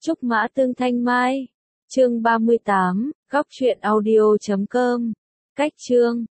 Trúc Mã Tương Thanh Mai. Chương 38, góc truyện audio.com. Cách chương